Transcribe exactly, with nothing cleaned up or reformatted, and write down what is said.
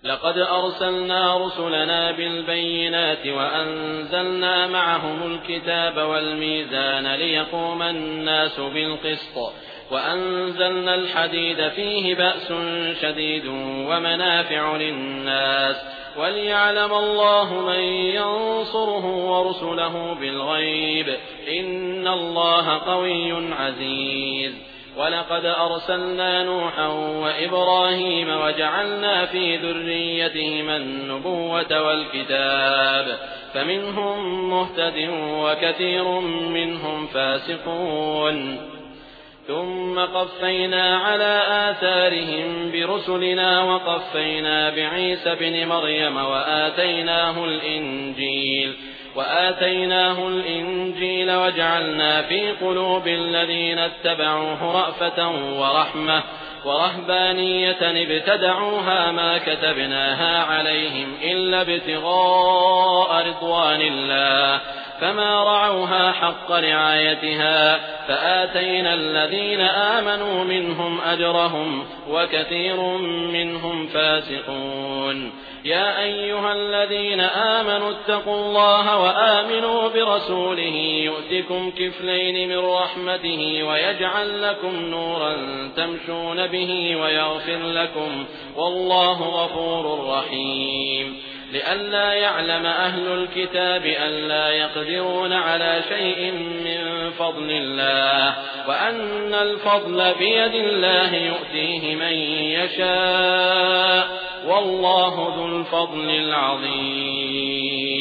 لقد أرسلنا رسلنا بالبينات وأنزلنا معهم الكتاب والميزان ليقوم الناس بالقسط وأنزلنا الحديد فيه بأس شديد ومنافع للناس وليعلم الله من ينصره ورسله بالغيب إن الله قوي عزيز. ولقد أرسلنا نوحا وإبراهيم وجعلنا في ذريتهما النبوة والكتاب فمنهم مهتد وكثير منهم فاسقون. ثم قفينا على آثارهم برسلنا وقفينا بعيسى بن مريم وآتيناه الإنجيل وآتيناه الإنجيل وجعلنا في قلوب الذين اتبعوه رأفة ورحمة ورهبانية ابتدعوها ما كتبناها عليهم إلا ابتغاء رضوان الله فما رعوها حق رعايتها فآتينا الذين آمنوا منهم أجرهم وكثير منهم فاسقون. يا أيها الذين آمنوا اتقوا الله وآمنوا برسوله يؤتكم كفلين من رحمته ويجعل لكم نورا تمشون به ويغفر لكم والله غفور رحيم. لئلا يعلم أهل الكتاب ألا يقدرون على شيء من فضل الله وأن الفضل بيد الله يؤتيه من يشاء والله ذو الفضل العظيم.